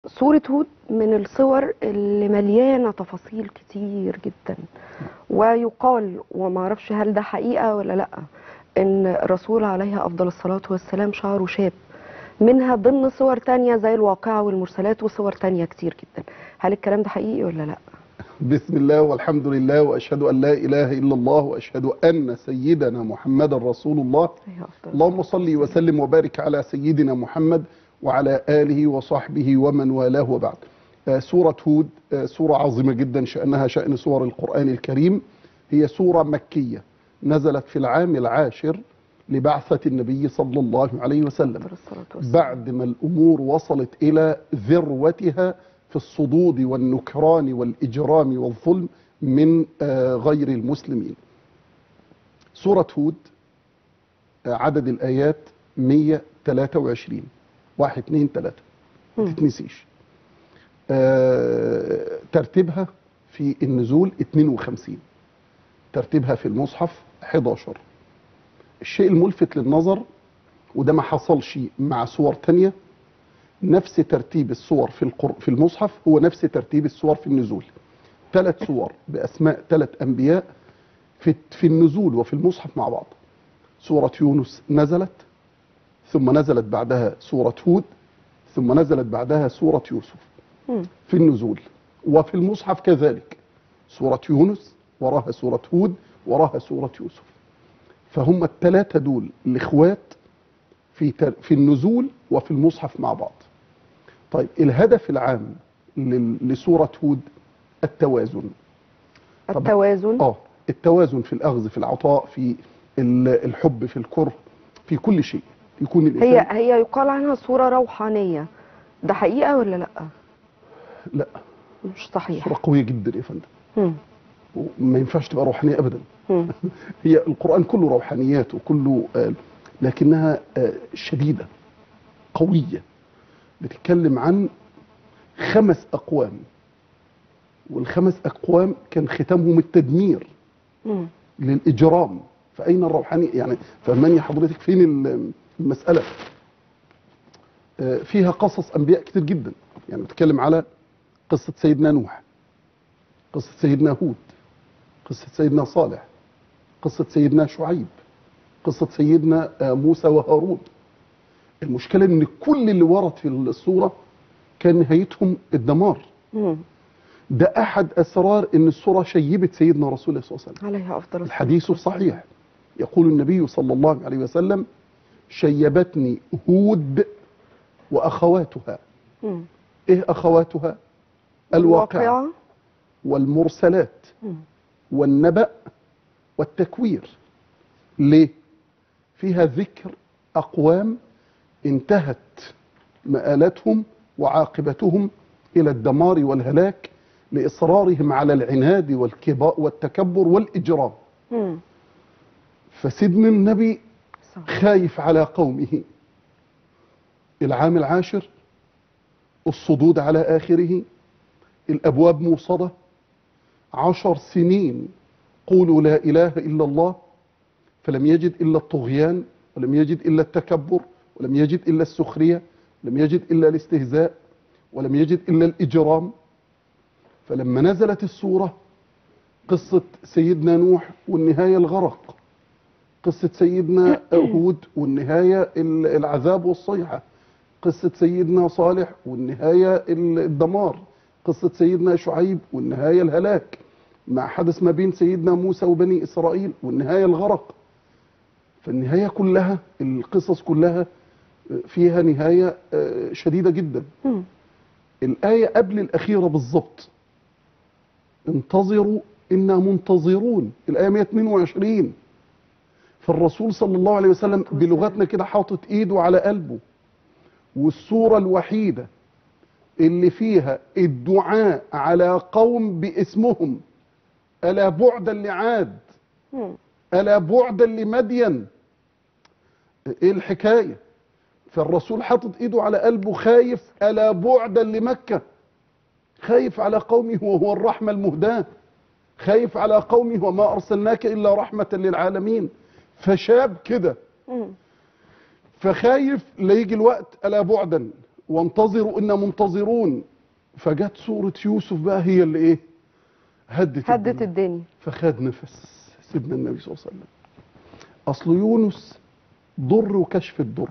سورة هود من الصور اللي مليانة تفاصيل كتير جدا، ويقال وما اعرفش هل ده حقيقة ولا لا، ان الرسول عليه افضل الصلاة والسلام شعره شاب، منها ضمن صور تانية زي الواقعة والمرسلات وصور تانية كتير جدا. هل الكلام ده حقيقي ولا لا؟ بسم الله والحمد لله وأشهد أن لا إله إلا الله وأشهد أن سيدنا محمد رسول الله. اللهم صل وسلم وبارك على سيدنا محمد وعلى آله وصحبه ومن والاه وبعد. سورة هود سورة عظيمة جدا، شأنها شأن سور القرآن الكريم. هي سورة مكية نزلت في العام العاشر لبعثة النبي صلى الله عليه وسلم، بعد ما الأمور وصلت إلى ذروتها في الصدود والنكران والإجرام والظلم من غير المسلمين. سورة هود عدد الآيات 123، 1 2 3 ما تتنسيش. ترتيبها في النزول 52، ترتيبها في المصحف 11. الشيء الملفت للنظر، وده ما حصلش مع صور تانية، نفس ترتيب الصور في المصحف هو نفس ترتيب الصور في النزول. 3 صور بأسماء 3 أنبياء في النزول وفي المصحف مع بعض. سورة يونس نزلت، ثم نزلت بعدها سورة هود، ثم نزلت بعدها سورة يوسف في النزول، وفي المصحف كذلك. سورة يونس وراها سورة هود وراها سورة يوسف. فهم ال3 دول الإخوات في النزول وفي المصحف مع بعض. طيب الهدف العام لسورة هود التوازن. التوازن في الأخذ، في العطاء، في الحب، في الكره، في كل شيء يكون الإنسان. هي يقال عنها سورة روحانية، ده حقيقة ولا لا؟ لا مش صحيح. سورة قوية جدا يا فندم، وما ينفعش تبقى روحانية أبدا. هي القرآن كله روحانيات وكله لكنها شديدة قوية. بتتكلم عن 5 أقوام، وال5 أقوام كان ختامهم التدمير للإجرام. فأين الروحانية؟ يعني فهماني حضرتك فين المسألة؟ فيها قصص أنبياء كتير جدا. يعني بتتكلم على قصة سيدنا نوح، قصة سيدنا هود، قصة سيدنا صالح، قصة سيدنا شعيب، قصة سيدنا موسى وهارون. المشكلة ان كل اللي ورد في الصورة كان نهايتهم الدمار. ده احد اسرار ان الصورة شيبت سيدنا رسول الله صلى الله عليه وسلم عليه افضل الحديث الصحيح. يقول النبي صلى الله عليه وسلم: شيبتني هود واخواتها. ايه اخواتها؟ الواقعة والمرسلات والنبأ والتكوير. ليه؟ فيها ذكر أقوام انتهت مآلتهم وعاقبتهم إلى الدمار والهلاك لإصرارهم على العناد والتكبر والإجرام. فسيدنا النبي خايف على قومه. العام العاشر، الصدود على آخره، الأبواب موصدة، 10 سنين قولوا لا إله إلا الله، فلم يجد إلا الطغيان، ولم يجد إلا التكبر، ولم يجد إلا السخرية، ولم يجد إلا الاستهزاء، ولم يجد إلا الإجرام. فلما نزلت السورة قصة سيدنا نوح والنهاية الغرق، قصة سيدنا هود والنهاية العذاب والصيحة، قصة سيدنا صالح والنهاية الدمار، قصة سيدنا شعيب والنهاية الهلاك، مع حدث ما بين سيدنا موسى وبني إسرائيل والنهاية الغرق. فالنهاية كلها، القصص كلها فيها نهاية شديدة جدا. الآية قبل الأخيرة بالظبط: انتظروا إنا منتظرون، الآية 122. فالرسول صلى الله عليه وسلم بلغتنا كده حاطط إيده على قلبه. والسورة الوحيدة اللي فيها الدعاء على قوم باسمهم: ألا بعدا لعاد، ألا بعدا لمدين. ايه الحكاية؟ فالرسول حاطط ايده على قلبه خايف، ألا بعدا لمكة، خايف على قومه وهو الرحمة المهداة، خايف على قومه وما أرسلناك إلا رحمة للعالمين. فشاب كده، فخايف لا يجي الوقت ألا بعدا. وانتظروا إنا منتظرون. فجت سورة يوسف بقى هي اللي إيه؟ هدت الدنيا. فخد نفس سيدنا النبي صلى الله عليه وسلم. أصل يونس ضر وكشف الضر.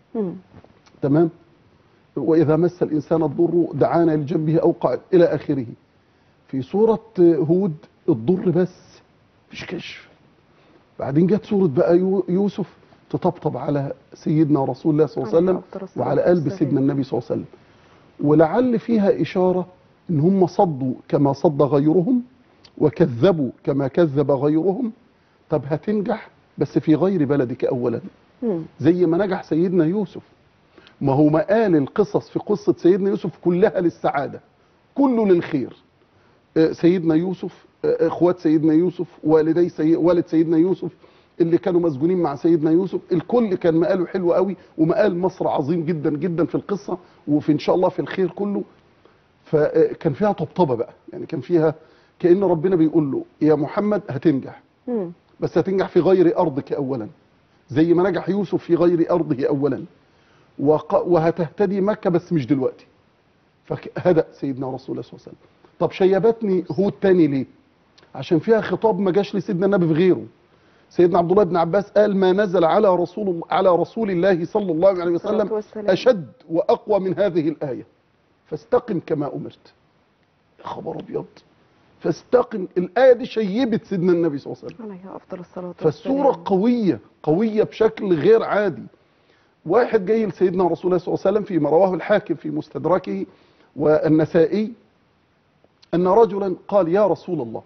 تمام؟ وإذا مس الإنسان الضر دعانا لجنبه أو قعد إلى آخره. في سورة هود الضر بس مفيش كشف. بعدين جت سورة بقى يوسف تطبطب على سيدنا رسول الله صلى الله عليه وسلم وعلى قلب سيدنا النبي صلى الله عليه وسلم. ولعل فيها إشارة إن هم صدوا كما صد غيرهم وكذبوا كما كذب غيرهم. طب هتنجح بس في غير بلدك أولا، زي ما نجح سيدنا يوسف. ما هو مقال القصص في قصة سيدنا يوسف كلها للسعادة، كله للخير. سيدنا يوسف، اخوات سيدنا يوسف، والد سيدنا يوسف اللي كانوا مسجونين مع سيدنا يوسف، الكل كان مقاله حلو قوي، ومقال مصر عظيم جدا جدا في القصة وفي ان شاء الله في الخير كله. فكان فيها طبطبة بقى، يعني كان فيها كأن ربنا بيقول له يا محمد هتنجح، بس هتنجح في غير أرضك أولا، زي ما نجح يوسف في غير أرضه أولا، وهتهتدي مكة بس مش دلوقتي. فهدأ سيدنا رسول الله صلى الله عليه وسلم. طب شيبتني هود تاني ليه؟ عشان فيها خطاب ما جاش لسيدنا النبي في غيره. سيدنا عبد الله بن عباس قال ما نزل على رسول الله صلى الله عليه وسلم أشد وأقوى من هذه الآية، فاستقم كما أمرت. يا خبر أبيض، فاستقم. الآية دي شيبت سيدنا النبي صلى الله عليه وسلم، عليه أفضل الصلاة والسلام. فالسورة قوية بشكل غير عادي. واحد جاي لسيدنا رسول الله صلى الله عليه وسلم فيما رواه الحاكم في مستدركه والنسائي أن رجلا قال يا رسول الله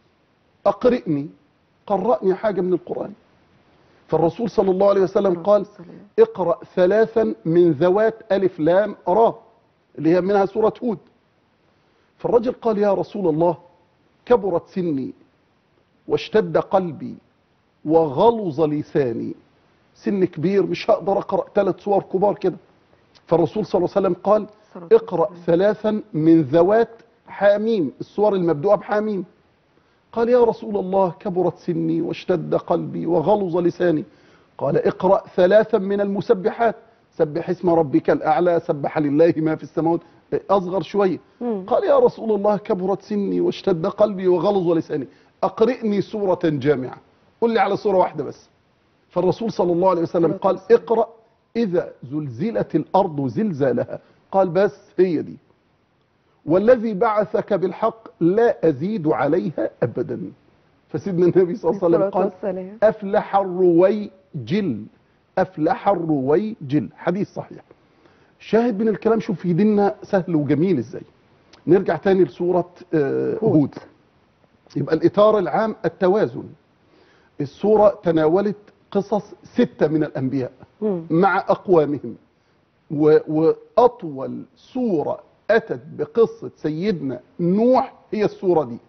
أقرئني، قرأني حاجة من القرآن. فالرسول صلى الله عليه وسلم قال اقرأ 3 من ذوات ألف لام را، اللي هي منها سورة هود. فالرجل قال يا رسول الله كبرت سني واشتد قلبي وغلظ لساني، سن كبير مش هقدر أقرأ 3 سور كبار كده. فالرسول صلى الله عليه وسلم قال اقرأ 3 من ذوات حاميم، السور المبدوءة بحاميم. قال يا رسول الله كبرت سني واشتد قلبي وغلظ لساني. قال اقرأ 3 من المسبحات، سبح اسم ربك الأعلى، سبح لله ما في السماوات، أصغر شوية. قال يا رسول الله كبرت سني واشتد قلبي وغلظ لساني، أقرئني سورة جامعة، قل لي على سورة واحدة بس. فالرسول صلى الله عليه وسلم قال اقرأ إذا زلزلت الأرض زلزالها. قال بس هي دي، والذي بعثك بالحق لا أزيد عليها أبدا. فسيدنا النبي صلى الله عليه وسلم قال أفلح الرويجل، أفلح الرويجل، حديث صحيح. شاهد من الكلام، شوف في ديننا سهل وجميل ازاي. نرجع تاني لسورة هود. يبقى الإطار العام التوازن. السورة تناولت قصص 6 من الأنبياء مع أقوامهم، وأطول سورة أتت بقصة سيدنا نوح هي السورة دي،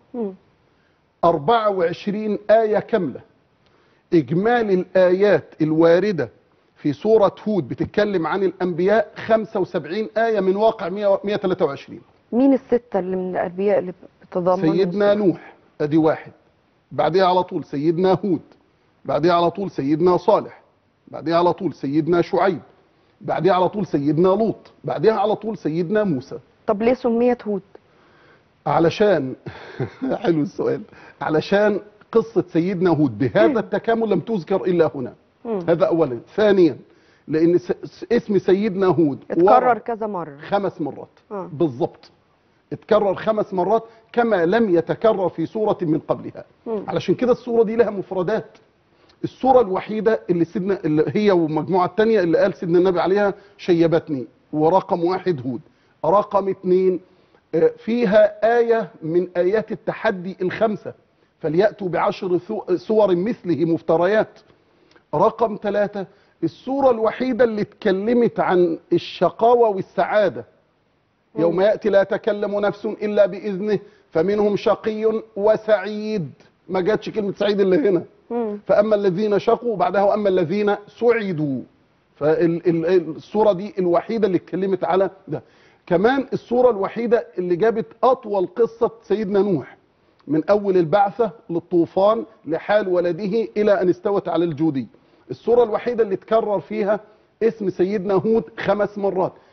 24 آية كاملة. إجمالي الآيات الواردة في سورة هود بتتكلم عن الأنبياء 75 آية من واقع 123. مين الستة اللي من الأنبياء اللي بتضمن؟ سيدنا نوح أدي واحد، بعدها على طول سيدنا هود، بعدها على طول سيدنا صالح، بعدها على طول سيدنا شعيب، بعدها على طول سيدنا لوط، بعدها على طول سيدنا موسى. طب ليه سميت هود؟ علشان حلو السؤال، علشان قصة سيدنا هود بهذا التكامل لم تذكر إلا هنا. هذا أولا. ثانيا لأن اسم سيدنا هود اتكرر كذا مرة، 5 مرات بالضبط، اتكرر 5 مرات كما لم يتكرر في سورة من قبلها. علشان كده السورة دي لها مفردات. السورة الوحيدة اللي هي والمجموعة الثانية اللي قال سيدنا النبي عليها شيبتني، ورقم 1 هود. رقم 2 فيها آية من آيات التحدي ال5، فليأتوا ب10 سور مثله مفتريات. رقم 3 السورة الوحيدة اللي اتكلمت عن الشقاوة والسعادة. يوم يأتي لا تكلم نفس إلا بإذنه فمنهم شقي وسعيد، ما جاتش كلمة سعيد اللي هنا. فأما الذين شقوا بعدها وأما الذين سعدوا. فالسورة دي الوحيدة اللي اتكلمت على ده. كمان السورة الوحيدة اللي جابت أطول قصة سيدنا نوح، من أول البعثة للطوفان لحال ولده إلى أن استوت على الجودي. السورة الوحيدة اللي تكرر فيها اسم سيدنا هود 5 مرات.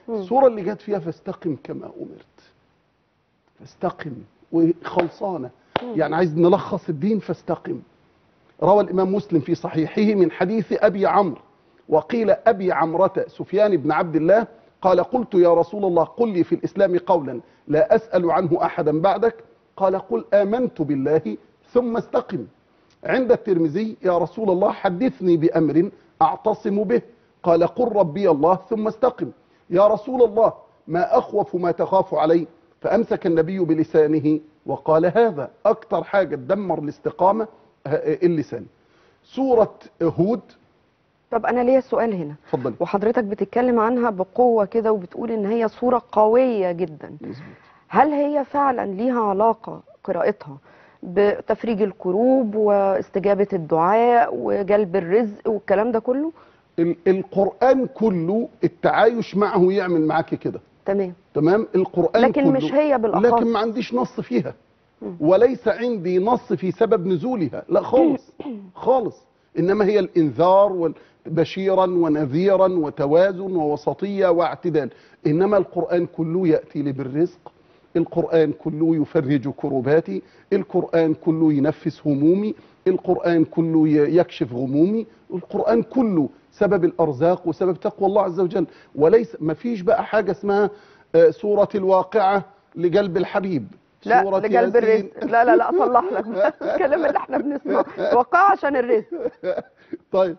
السورة اللي جت فيها فاستقم كما أمرت، فاستقم وخلصانة، يعني عايز نلخص الدين فاستقم. روى الإمام مسلم في صحيحه من حديث أبي عمرو، وقيل أبي عمرة سفيان بن عبد الله قال قلت يا رسول الله قل لي في الإسلام قولا لا أسأل عنه أحدا بعدك، قال قل آمنت بالله ثم استقم. عند الترمذي يا رسول الله حدثني بأمر أعتصم به، قال قل ربي الله ثم استقم. يا رسول الله ما أخوف ما تخاف علي، فأمسك النبي بلسانه وقال هذا أكتر حاجة تدمر الاستقامة اللسان. سورة هود. طب انا ليا سؤال هنا، اتفضل. وحضرتك بتتكلم عنها بقوة كده وبتقول ان هي سورة قوية جدا، هل هي فعلا ليها علاقة قراءتها بتفريج الكروب واستجابة الدعاء وجلب الرزق والكلام ده كله؟ القرآن كله التعايش معه يعمل معاك كده. تمام. القرآن لكن كله، مش هي بالأخص. لكن ما عنديش نص فيها، وليس عندي نص في سبب نزولها، لا خالص خالص. إنما هي الإنذار بشيرا ونذيرا وتوازن ووسطية واعتدال. إنما القرآن كله يأتي لي بالرزق، القرآن كله يفرج كرباتي، القرآن كله ينفس همومي، القرآن كله يكشف غمومي، القرآن كله سبب الأرزاق وسبب تقوى الله عز وجل. وليس ما فيش بقى حاجة اسمها سورة الواقعة لقلب الحبيب، لا سورة لقلب الرزق، لا لا لا اصلح لك الكلام اللي احنا بنسمعه وقع عشان الرزق. طيب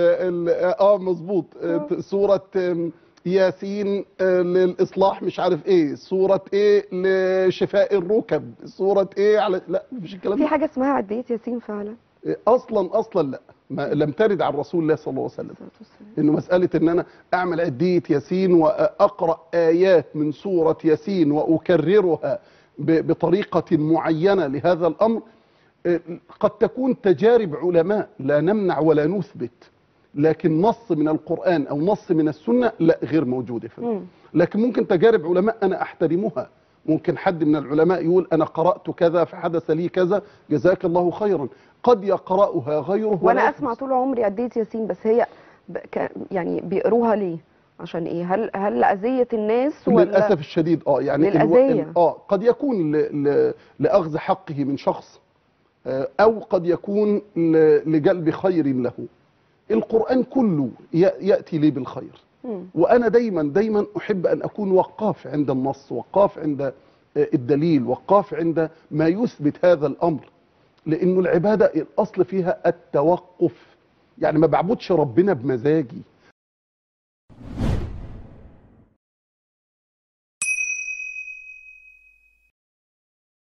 مظبوط. سورة ياسين للإصلاح مش عارف ايه، سورة ايه لشفاء الركب، سورة ايه على، لا مفيش الكلام ده. في حاجة اسمها عدية ياسين فعلا؟ اصلا لا، ما لم ترد عن رسول الله صلى الله عليه وسلم انه مسألة ان انا اعمل عدية ياسين واقرأ ايات من سورة ياسين واكررها بطريقة معينة لهذا الامر. قد تكون تجارب علماء لا نمنع ولا نثبت، لكن نص من القرآن أو نص من السنة لا، غير موجودة فيه. لكن ممكن تجارب علماء أنا أحترمها، ممكن حد من العلماء يقول أنا قرأت كذا فحدث لي كذا، جزاك الله خيرا. قد يقرأها غيره. وأنا أسمع طول عمري عدية ياسين، بس هي يعني بيقروها ليه؟ عشان إيه؟ هل لأذية الناس ولا؟ للأسف الشديد يعني للأذية. قد يكون لأخذ حقه من شخص، أو قد يكون لجلب خير له. القرآن كله يأتي لي بالخير. وأنا دايما أحب أن أكون وقاف عند النص، وقاف عند الدليل، وقاف عند ما يثبت هذا الأمر. لأنه العبادة الأصل فيها التوقف، يعني ما بعبدش ربنا بمزاجي،